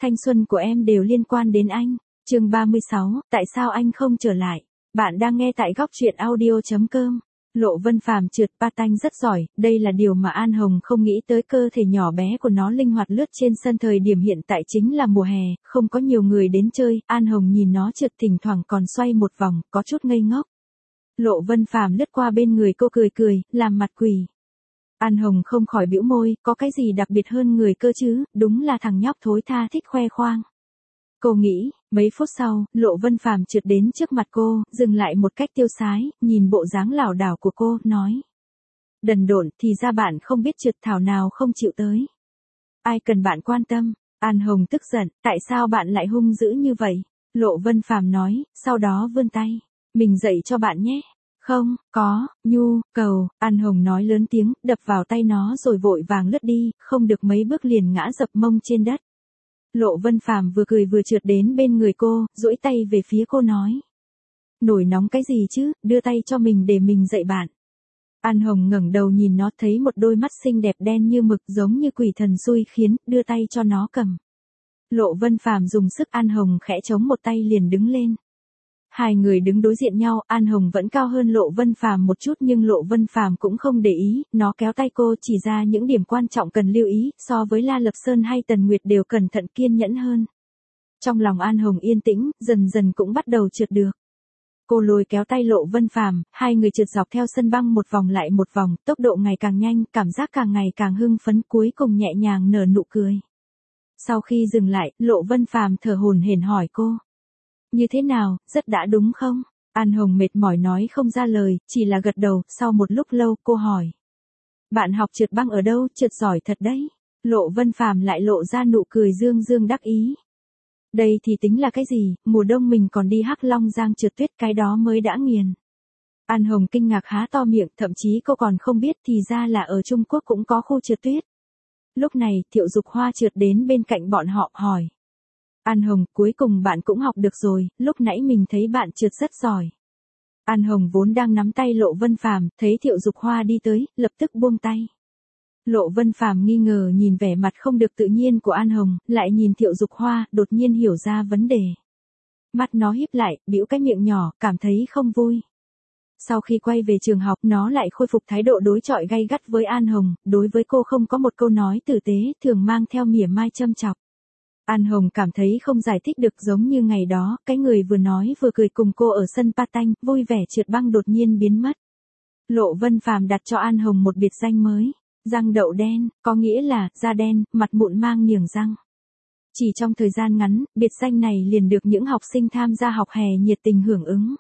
thanh xuân của em đều liên quan đến anh. Chương 36, tại sao anh không trở lại? Bạn đang nghe tại góc truyện audio.com. Lộ Vân Phàm trượt patin rất giỏi, đây là điều mà An Hồng không nghĩ tới. Cơ thể nhỏ bé của nó linh hoạt lướt trên sân. Thời điểm hiện tại chính là mùa hè, không có nhiều người đến chơi. An Hồng nhìn nó trượt thỉnh thoảng còn xoay một vòng, có chút ngây ngốc. Lộ Vân Phàm lướt qua bên người cô cười, làm mặt quỷ. An Hồng không khỏi bĩu môi, có cái gì đặc biệt hơn người cơ chứ, đúng là thằng nhóc thối tha thích khoe khoang. Cô nghĩ, mấy phút sau, Lộ Vân Phàm trượt đến trước mặt cô, dừng lại một cách tiêu sái, nhìn bộ dáng lảo đảo của cô, nói. Đần độn, thì ra bạn không biết trượt, thảo nào không chịu tới. Ai cần bạn quan tâm? An Hồng tức giận, tại sao bạn lại hung dữ như vậy? Lộ Vân Phàm nói, sau đó vươn tay. Mình dạy cho bạn nhé. Không, có, nhu, cầu, An Hồng nói lớn tiếng, đập vào tay nó rồi vội vàng lướt đi, không được mấy bước liền ngã dập mông trên đất. Lộ Vân Phàm vừa cười vừa trượt đến bên người cô, duỗi tay về phía cô nói. Nổi nóng cái gì chứ, đưa tay cho mình để mình dạy bạn. An Hồng ngẩng đầu nhìn nó, thấy một đôi mắt xinh đẹp đen như mực giống như quỷ thần xui khiến, đưa tay cho nó cầm. Lộ Vân Phàm dùng sức, An Hồng khẽ chống một tay liền đứng lên. Hai người đứng đối diện nhau, An Hồng vẫn cao hơn Lộ Vân Phàm một chút nhưng Lộ Vân Phàm cũng không để ý, nó kéo tay cô chỉ ra những điểm quan trọng cần lưu ý, so với La Lập Sơn hay Tần Nguyệt đều cẩn thận kiên nhẫn hơn. Trong lòng An Hồng yên tĩnh, dần dần cũng bắt đầu trượt được. Cô lôi kéo tay Lộ Vân Phàm, hai người trượt dọc theo sân băng một vòng lại một vòng, tốc độ ngày càng nhanh, cảm giác càng ngày càng hưng phấn, cuối cùng nhẹ nhàng nở nụ cười. Sau khi dừng lại, Lộ Vân Phàm thở hổn hển hỏi cô. Như thế nào, rất đã đúng không? An Hồng mệt mỏi nói không ra lời, chỉ là gật đầu. Sau một lúc lâu, cô hỏi. Bạn học trượt băng ở đâu, trượt giỏi thật đấy. Lộ Vân Phàm lại lộ ra nụ cười dương dương đắc ý. Đây thì tính là cái gì, mùa đông mình còn đi Hắc Long Giang trượt tuyết, cái đó mới đã nghiền. An Hồng kinh ngạc há to miệng, thậm chí cô còn không biết thì ra là ở Trung Quốc cũng có khu trượt tuyết. Lúc này, Thiệu Dục Hoa trượt đến bên cạnh bọn họ, hỏi. An Hồng, cuối cùng bạn cũng học được rồi, lúc nãy mình thấy bạn trượt rất giỏi. An Hồng vốn đang nắm tay Lộ Vân Phàm, thấy Thiệu Dục Hoa đi tới, lập tức buông tay. Lộ Vân Phàm nghi ngờ nhìn vẻ mặt không được tự nhiên của An Hồng, lại nhìn Thiệu Dục Hoa, đột nhiên hiểu ra vấn đề. Mắt nó híp lại, bĩu cái miệng nhỏ, cảm thấy không vui. Sau khi quay về trường học, nó lại khôi phục thái độ đối chọi gay gắt với An Hồng, đối với cô không có một câu nói tử tế, thường mang theo mỉa mai châm chọc. An Hồng cảm thấy không giải thích được, giống như ngày đó, cái người vừa nói vừa cười cùng cô ở sân patin, vui vẻ trượt băng đột nhiên biến mất. Lộ Vân Phàm đặt cho An Hồng một biệt danh mới, răng đậu đen, có nghĩa là da đen, mặt mụn mang niềng răng. Chỉ trong thời gian ngắn, biệt danh này liền được những học sinh tham gia học hè nhiệt tình hưởng ứng.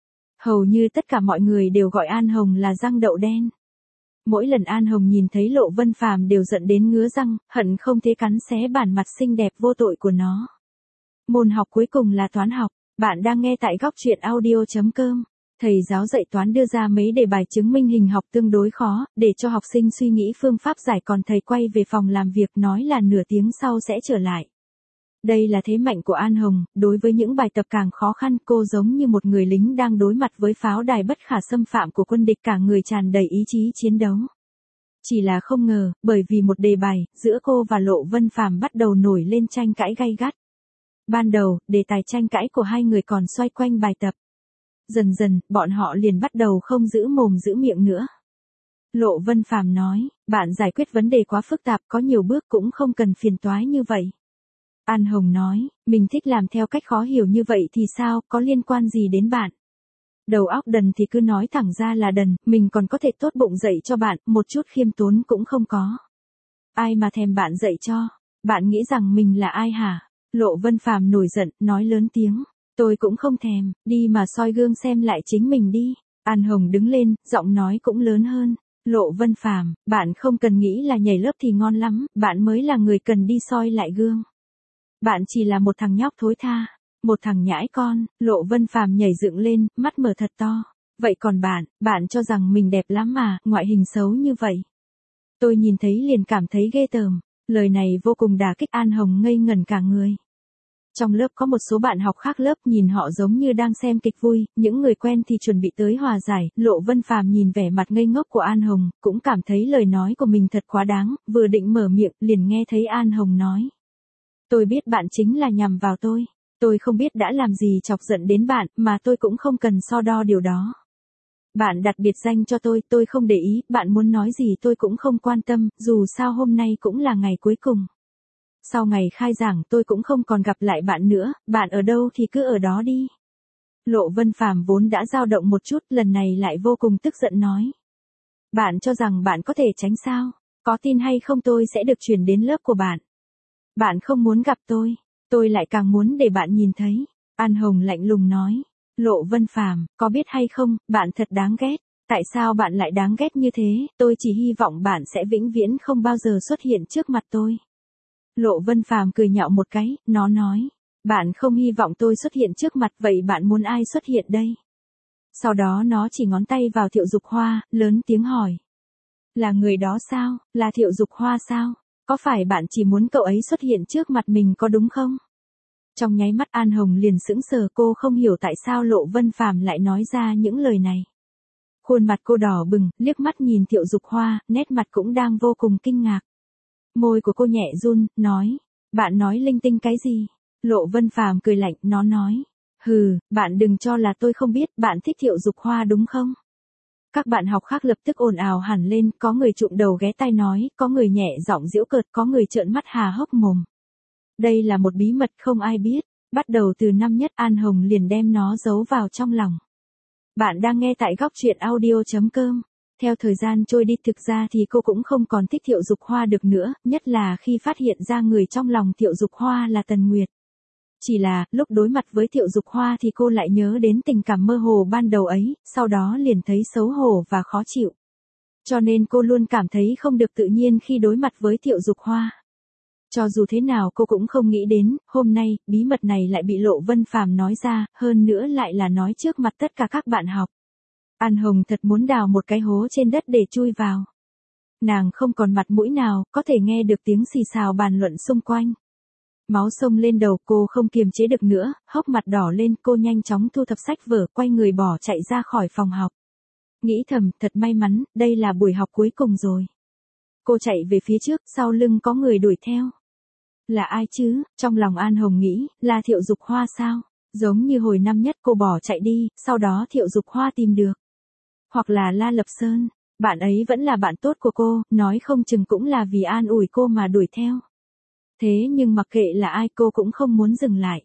Hầu như tất cả mọi người đều gọi An Hồng là răng đậu đen. Mỗi lần An Hồng nhìn thấy Lộ Vân Phàm đều giận đến ngứa răng, hận không thể cắn xé bản mặt xinh đẹp vô tội của nó. Môn học cuối cùng là toán học. Bạn đang nghe tại góc truyện audio.com. Thầy giáo dạy toán đưa ra mấy đề bài chứng minh hình học tương đối khó, để cho học sinh suy nghĩ phương pháp giải, còn thầy quay về phòng làm việc nói là nửa tiếng sau sẽ trở lại. Đây là thế mạnh của An Hồng, đối với những bài tập càng khó khăn, cô giống như một người lính đang đối mặt với pháo đài bất khả xâm phạm của quân địch, cả người tràn đầy ý chí chiến đấu. Chỉ là không ngờ, bởi vì một đề bài, giữa cô và Lộ Vân Phàm bắt đầu nổi lên tranh cãi gay gắt. Ban đầu, đề tài tranh cãi của hai người còn xoay quanh bài tập. Dần dần, bọn họ liền bắt đầu không giữ mồm giữ miệng nữa. Lộ Vân Phàm nói, bạn giải quyết vấn đề quá phức tạp, có nhiều bước cũng không cần phiền toái như vậy. An Hồng nói, mình thích làm theo cách khó hiểu như vậy thì sao, có liên quan gì đến bạn? Đầu óc đần thì cứ nói thẳng ra là đần, mình còn có thể tốt bụng dạy cho bạn, một chút khiêm tốn cũng không có. Ai mà thèm bạn dạy cho? Bạn nghĩ rằng mình là ai hả? Lộ Vân Phàm nổi giận, nói lớn tiếng. Tôi cũng không thèm, đi mà soi gương xem lại chính mình đi. An Hồng đứng lên, giọng nói cũng lớn hơn. Lộ Vân Phàm, bạn không cần nghĩ là nhảy lớp thì ngon lắm, bạn mới là người cần đi soi lại gương. Bạn chỉ là một thằng nhóc thối tha, một thằng nhãi con. Lộ Vân Phàm nhảy dựng lên, mắt mở thật to. Vậy còn bạn cho rằng mình đẹp lắm mà, ngoại hình xấu như vậy. Tôi nhìn thấy liền cảm thấy ghê tởm. Lời này vô cùng đả kích An Hồng, ngây ngẩn cả người. Trong lớp có một số bạn học khác lớp, nhìn họ giống như đang xem kịch vui, những người quen thì chuẩn bị tới hòa giải. Lộ Vân Phàm nhìn vẻ mặt ngây ngốc của An Hồng, cũng cảm thấy lời nói của mình thật quá đáng, vừa định mở miệng, liền nghe thấy An Hồng nói. Tôi biết bạn chính là nhằm vào tôi. Tôi không biết đã làm gì chọc giận đến bạn, mà tôi cũng không cần so đo điều đó. Bạn đặt biệt danh cho tôi không để ý, bạn muốn nói gì tôi cũng không quan tâm, dù sao hôm nay cũng là ngày cuối cùng. Sau ngày khai giảng tôi cũng không còn gặp lại bạn nữa, bạn ở đâu thì cứ ở đó đi. Lộ Vân Phàm vốn đã dao động một chút, lần này lại vô cùng tức giận nói. Bạn cho rằng bạn có thể tránh sao? Có tin hay không tôi sẽ được chuyển đến lớp của bạn. Bạn không muốn gặp tôi lại càng muốn để bạn nhìn thấy. An Hồng lạnh lùng nói. Lộ Vân Phàm, có biết hay không, bạn thật đáng ghét. Tại sao bạn lại đáng ghét như thế, tôi chỉ hy vọng bạn sẽ vĩnh viễn không bao giờ xuất hiện trước mặt tôi. Lộ Vân Phàm cười nhạo một cái, nó nói. Bạn không hy vọng tôi xuất hiện trước mặt, vậy bạn muốn ai xuất hiện đây? Sau đó nó chỉ ngón tay vào Thiệu Dục Hoa, lớn tiếng hỏi. Là người đó sao, là Thiệu Dục Hoa sao? Có phải bạn chỉ muốn cậu ấy xuất hiện trước mặt mình có đúng không? Trong nháy mắt An Hồng liền sững sờ, cô không hiểu tại sao Lộ Vân Phàm lại nói ra những lời này. Khuôn mặt cô đỏ bừng, liếc mắt nhìn Thiệu Dục Hoa, nét mặt cũng đang vô cùng kinh ngạc. Môi của cô nhẹ run, nói. Bạn nói linh tinh cái gì? Lộ Vân Phàm cười lạnh, nó nói. Hừ, bạn đừng cho là tôi không biết, bạn thích Thiệu Dục Hoa đúng không? Các bạn học khác lập tức ồn ào hẳn lên, có người trụm đầu ghé tai nói, có người nhẹ giọng giễu cợt, có người trợn mắt há hốc mồm. Đây là một bí mật không ai biết, bắt đầu từ năm nhất An Hồng liền đem nó giấu vào trong lòng. Bạn đang nghe tại góc truyện audio.com. Theo thời gian trôi đi thực ra thì cô cũng không còn thích Thiệu Dục Hoa được nữa, nhất là khi phát hiện ra người trong lòng Thiệu Dục Hoa là Tần Nguyệt. Chỉ là, lúc đối mặt với Thiệu Dục Hoa thì cô lại nhớ đến tình cảm mơ hồ ban đầu ấy, sau đó liền thấy xấu hổ và khó chịu. Cho nên cô luôn cảm thấy không được tự nhiên khi đối mặt với Thiệu Dục Hoa. Cho dù thế nào cô cũng không nghĩ đến, hôm nay, bí mật này lại bị Lộ Vân Phàm nói ra, hơn nữa lại là nói trước mặt tất cả các bạn học. An Hồng thật muốn đào một cái hố trên đất để chui vào. Nàng không còn mặt mũi nào, có thể nghe được tiếng xì xào bàn luận xung quanh. Máu xông lên đầu, cô không kiềm chế được nữa, hốc mặt đỏ lên, cô nhanh chóng thu thập sách vở, quay người bỏ chạy ra khỏi phòng học. Nghĩ thầm, thật may mắn, đây là buổi học cuối cùng rồi. Cô chạy về phía trước, sau lưng có người đuổi theo. Là ai chứ? Trong lòng An Hồng nghĩ, là Thiệu Dục Hoa sao? Giống như hồi năm nhất cô bỏ chạy đi, sau đó Thiệu Dục Hoa tìm được. Hoặc là La Lập Sơn, bạn ấy vẫn là bạn tốt của cô, nói không chừng cũng là vì an ủi cô mà đuổi theo. Thế nhưng mặc kệ là ai cô cũng không muốn dừng lại.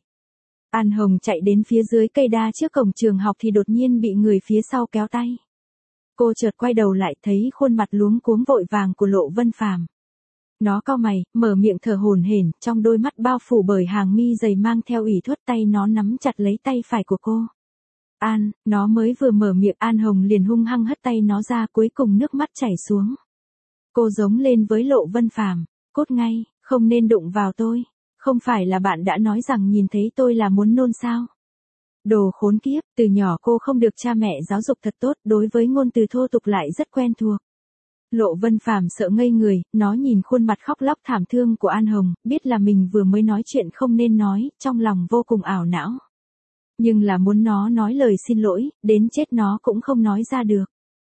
An Hồng chạy đến phía dưới cây đa trước cổng trường học thì đột nhiên bị người phía sau kéo tay. Cô chợt quay đầu lại thấy khuôn mặt luống cuống vội vàng của Lộ Vân Phàm. Nó cau mày, mở miệng thở hổn hển, trong đôi mắt bao phủ bởi hàng mi dày mang theo ủy khuất, tay nó nắm chặt lấy tay phải của cô. An, nó mới vừa mở miệng An Hồng liền hung hăng hất tay nó ra, cuối cùng nước mắt chảy xuống. Cô giống lên với Lộ Vân Phàm, cốt ngay, không nên đụng vào tôi. Không phải là bạn đã nói rằng nhìn thấy tôi là muốn nôn sao? Đồ khốn kiếp, từ nhỏ cô không được cha mẹ giáo dục thật tốt, đối với ngôn từ thô tục lại rất quen thuộc. Lộ Vân Phàm sợ ngây người, nó nhìn khuôn mặt khóc lóc thảm thương của An Hồng, biết là mình vừa mới nói chuyện không nên nói, trong lòng vô cùng ảo não. Nhưng là muốn nó nói lời xin lỗi, đến chết nó cũng không nói ra được.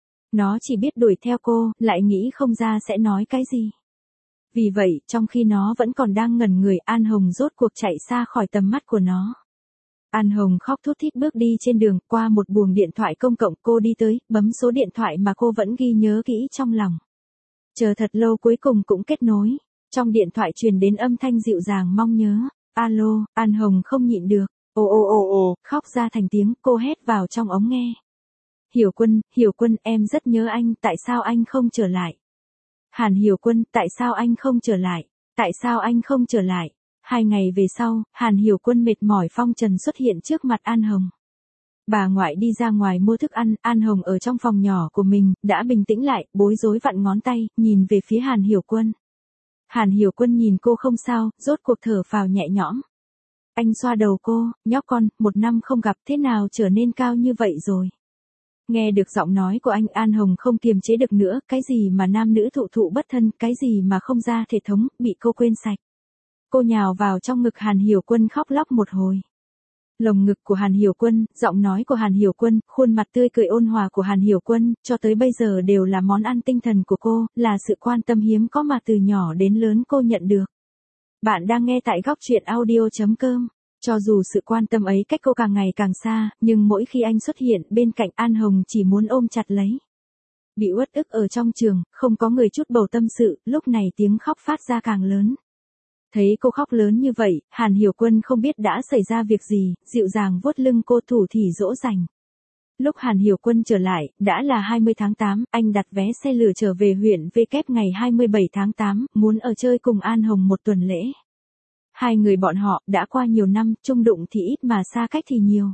Nó chỉ biết đuổi theo cô, lại nghĩ không ra sẽ nói cái gì. Vì vậy, trong khi nó vẫn còn đang ngẩn người, An Hồng rốt cuộc chạy xa khỏi tầm mắt của nó. An Hồng khóc thút thít bước đi trên đường, qua một buồng điện thoại công cộng, cô đi tới, bấm số điện thoại mà cô vẫn ghi nhớ kỹ trong lòng. Chờ thật lâu cuối cùng cũng kết nối. Trong điện thoại truyền đến âm thanh dịu dàng mong nhớ. Alo, An Hồng không nhịn được. Ồ, khóc ra thành tiếng, cô hét vào trong ống nghe. Hiểu Quân, em rất nhớ anh, tại sao anh không trở lại? Hàn Hiểu Quân, tại sao anh không trở lại? Tại sao anh không trở lại? 2 ngày về sau, Hàn Hiểu Quân mệt mỏi phong trần xuất hiện trước mặt An Hồng. Bà ngoại đi ra ngoài mua thức ăn, An Hồng ở trong phòng nhỏ của mình, đã bình tĩnh lại, bối rối vặn ngón tay, nhìn về phía Hàn Hiểu Quân. Hàn Hiểu Quân nhìn cô không sao, rốt cuộc thở phào nhẹ nhõm. Anh xoa đầu cô, nhóc con, 1 năm không gặp thế nào trở nên cao như vậy rồi. Nghe được giọng nói của anh, An Hồng không kiềm chế được nữa, cái gì mà nam nữ thụ thụ bất thân, cái gì mà không ra thể thống, bị cô quên sạch. Cô nhào vào trong ngực Hàn Hiểu Quân khóc lóc một hồi. Lồng ngực của Hàn Hiểu Quân, giọng nói của Hàn Hiểu Quân, khuôn mặt tươi cười ôn hòa của Hàn Hiểu Quân, cho tới bây giờ đều là món ăn tinh thần của cô, là sự quan tâm hiếm có mà từ nhỏ đến lớn cô nhận được. Bạn đang nghe tại góc truyện audio.com. Cho dù sự quan tâm ấy cách cô càng ngày càng xa, nhưng mỗi khi anh xuất hiện bên cạnh An Hồng chỉ muốn ôm chặt lấy. Bị uất ức ở trong trường, không có người chút bầu tâm sự, lúc này tiếng khóc phát ra càng lớn. Thấy cô khóc lớn như vậy, Hàn Hiểu Quân không biết đã xảy ra việc gì, dịu dàng vuốt lưng cô thủ thỉ dỗ dành. Lúc Hàn Hiểu Quân trở lại, đã là 20 tháng 8, anh đặt vé xe lửa trở về huyện V kép ngày 27 tháng 8, muốn ở chơi cùng An Hồng một tuần lễ. Hai người bọn họ đã qua nhiều năm, chung đụng thì ít mà xa cách thì nhiều.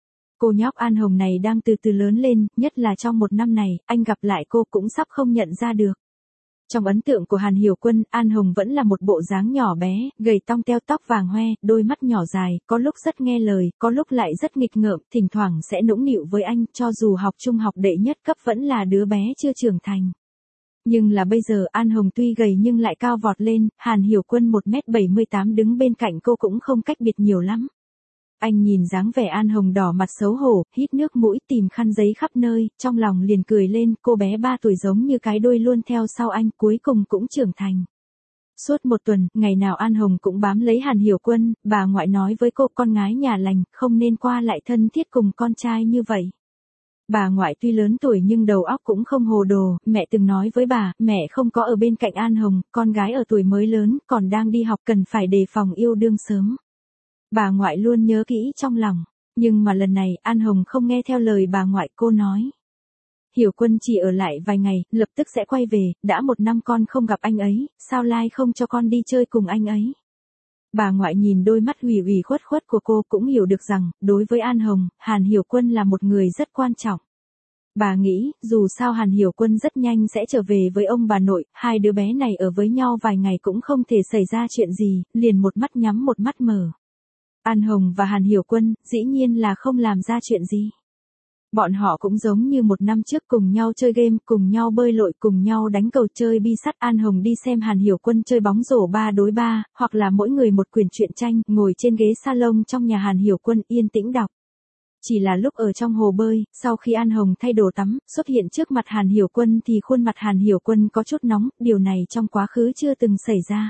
Cô nhóc An Hồng này đang từ từ lớn lên, nhất là trong một năm này, anh gặp lại cô cũng sắp không nhận ra được. Trong ấn tượng của Hàn Hiểu Quân, An Hồng vẫn là một bộ dáng nhỏ bé, gầy tong teo tóc vàng hoe, đôi mắt nhỏ dài, có lúc rất nghe lời, có lúc lại rất nghịch ngợm, thỉnh thoảng sẽ nũng nịu với anh, cho dù học trung học đệ nhất cấp vẫn là đứa bé chưa trưởng thành. Nhưng là bây giờ An Hồng tuy gầy nhưng lại cao vọt lên, Hàn Hiểu Quân 1m78 đứng bên cạnh cô cũng không cách biệt nhiều lắm. Anh nhìn dáng vẻ An Hồng đỏ mặt xấu hổ, hít nước mũi tìm khăn giấy khắp nơi, trong lòng liền cười lên, cô bé 3 tuổi giống như cái đuôi luôn theo sau anh, cuối cùng cũng trưởng thành. Suốt một tuần, ngày nào An Hồng cũng bám lấy Hàn Hiểu Quân, bà ngoại nói với cô con gái nhà lành, không nên qua lại thân thiết cùng con trai như vậy. Bà ngoại tuy lớn tuổi nhưng đầu óc cũng không hồ đồ, mẹ từng nói với bà, mẹ không có ở bên cạnh An Hồng, con gái ở tuổi mới lớn, còn đang đi học cần phải đề phòng yêu đương sớm. Bà ngoại luôn nhớ kỹ trong lòng, nhưng mà lần này An Hồng không nghe theo lời bà ngoại, cô nói. Hiểu Quân chỉ ở lại vài ngày, lập tức sẽ quay về, đã 1 năm con không gặp anh ấy, sao lai không cho con đi chơi cùng anh ấy. Bà ngoại nhìn đôi mắt ủy ủy khuất khuất của cô cũng hiểu được rằng, đối với An Hồng, Hàn Hiểu Quân là một người rất quan trọng. Bà nghĩ, dù sao Hàn Hiểu Quân rất nhanh sẽ trở về với ông bà nội, hai đứa bé này ở với nhau vài ngày cũng không thể xảy ra chuyện gì, liền một mắt nhắm một mắt mở. An Hồng và Hàn Hiểu Quân, dĩ nhiên là không làm ra chuyện gì. Bọn họ cũng giống như 1 năm trước cùng nhau chơi game, cùng nhau bơi lội, cùng nhau đánh cầu chơi bi sắt. An Hồng đi xem Hàn Hiểu Quân chơi bóng rổ 3 đối 3, hoặc là mỗi người một quyển truyện tranh, ngồi trên ghế salon trong nhà Hàn Hiểu Quân yên tĩnh đọc. Chỉ là lúc ở trong hồ bơi, sau khi An Hồng thay đồ tắm, xuất hiện trước mặt Hàn Hiểu Quân thì khuôn mặt Hàn Hiểu Quân có chút nóng, điều này trong quá khứ chưa từng xảy ra.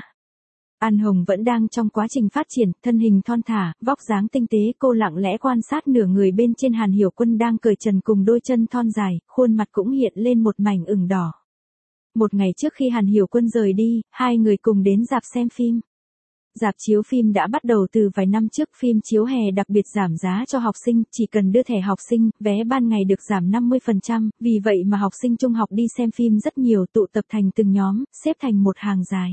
An Hồng vẫn đang trong quá trình phát triển, thân hình thon thả, vóc dáng tinh tế, cô lặng lẽ quan sát nửa người bên trên Hàn Hiểu Quân đang cởi trần cùng đôi chân thon dài, khuôn mặt cũng hiện lên một mảnh ửng đỏ. Một ngày trước khi Hàn Hiểu Quân rời đi, hai người cùng đến rạp xem phim. Rạp chiếu phim đã bắt đầu từ vài năm trước, phim chiếu hè đặc biệt giảm giá cho học sinh, chỉ cần đưa thẻ học sinh, vé ban ngày được giảm 50%, vì vậy mà học sinh trung học đi xem phim rất nhiều, tụ tập thành từng nhóm, xếp thành một hàng dài.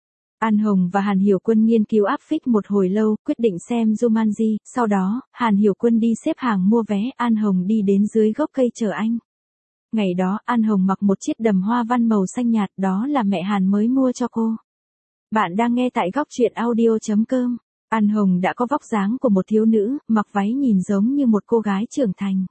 An Hồng và Hàn Hiểu Quân nghiên cứu áp phích một hồi lâu, quyết định xem Jumanji, sau đó, Hàn Hiểu Quân đi xếp hàng mua vé, An Hồng đi đến dưới gốc cây chờ anh. Ngày đó, An Hồng mặc một chiếc đầm hoa văn màu xanh nhạt, đó là mẹ Hàn mới mua cho cô. Bạn đang nghe tại góc truyện audio.com. An Hồng đã có vóc dáng của một thiếu nữ, mặc váy nhìn giống như một cô gái trưởng thành.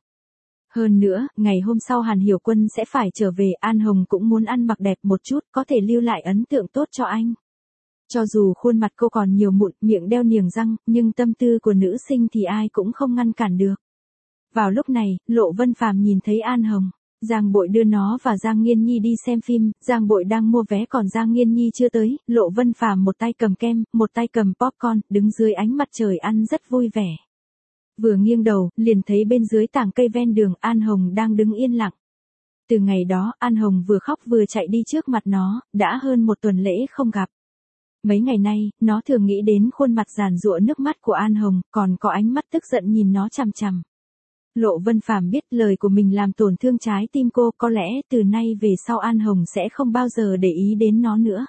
Hơn nữa, ngày hôm sau Hàn Hiểu Quân sẽ phải trở về, An Hồng cũng muốn ăn mặc đẹp một chút, có thể lưu lại ấn tượng tốt cho anh. Cho dù khuôn mặt cô còn nhiều mụn, miệng đeo niềng răng, nhưng tâm tư của nữ sinh thì ai cũng không ngăn cản được. Vào lúc này, Lộ Vân Phàm nhìn thấy An Hồng. Giang Bội đưa nó và Giang Nghiên Nhi đi xem phim, Giang Bội đang mua vé còn Giang Nghiên Nhi chưa tới, Lộ Vân Phàm một tay cầm kem, một tay cầm popcorn, đứng dưới ánh mặt trời ăn rất vui vẻ. Vừa nghiêng đầu, liền thấy bên dưới tảng cây ven đường An Hồng đang đứng yên lặng. Từ ngày đó, An Hồng vừa khóc vừa chạy đi trước mặt nó, đã hơn 1 tuần lễ không gặp. Mấy ngày nay, nó thường nghĩ đến khuôn mặt giàn giụa nước mắt của An Hồng, còn có ánh mắt tức giận nhìn nó chằm chằm. Lộ Vân Phàm biết lời của mình làm tổn thương trái tim cô, có lẽ từ nay về sau An Hồng sẽ không bao giờ để ý đến nó nữa.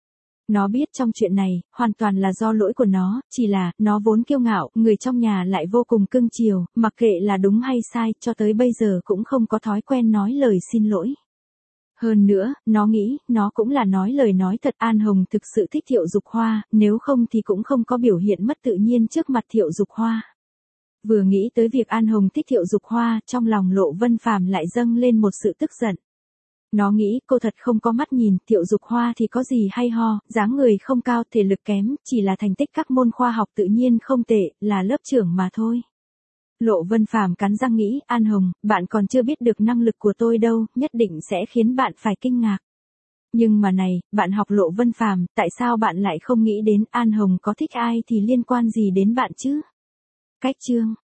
Nó biết trong chuyện này, hoàn toàn là do lỗi của nó, chỉ là, nó vốn kiêu ngạo, người trong nhà lại vô cùng cưng chiều, mặc kệ là đúng hay sai, cho tới bây giờ cũng không có thói quen nói lời xin lỗi. Hơn nữa, nó nghĩ, nó cũng là nói lời nói thật, An Hồng thực sự thích Thiệu Dục Hoa, nếu không thì cũng không có biểu hiện mất tự nhiên trước mặt Thiệu Dục Hoa. Vừa nghĩ tới việc An Hồng thích Thiệu Dục Hoa, trong lòng Lộ Vân Phàm lại dâng lên một sự tức giận. Nó nghĩ cô thật không có mắt nhìn, Thiệu Dục Hoa thì có gì hay ho, dáng người không cao, thể lực kém, chỉ là thành tích các môn khoa học tự nhiên không tệ, là lớp trưởng mà thôi. Lộ Vân Phàm cắn răng nghĩ, An Hồng, bạn còn chưa biết được năng lực của tôi đâu, nhất định sẽ khiến bạn phải kinh ngạc. Nhưng mà này, bạn học Lộ Vân Phàm, tại sao bạn lại không nghĩ đến An Hồng có thích ai thì liên quan gì đến bạn chứ? Cách chương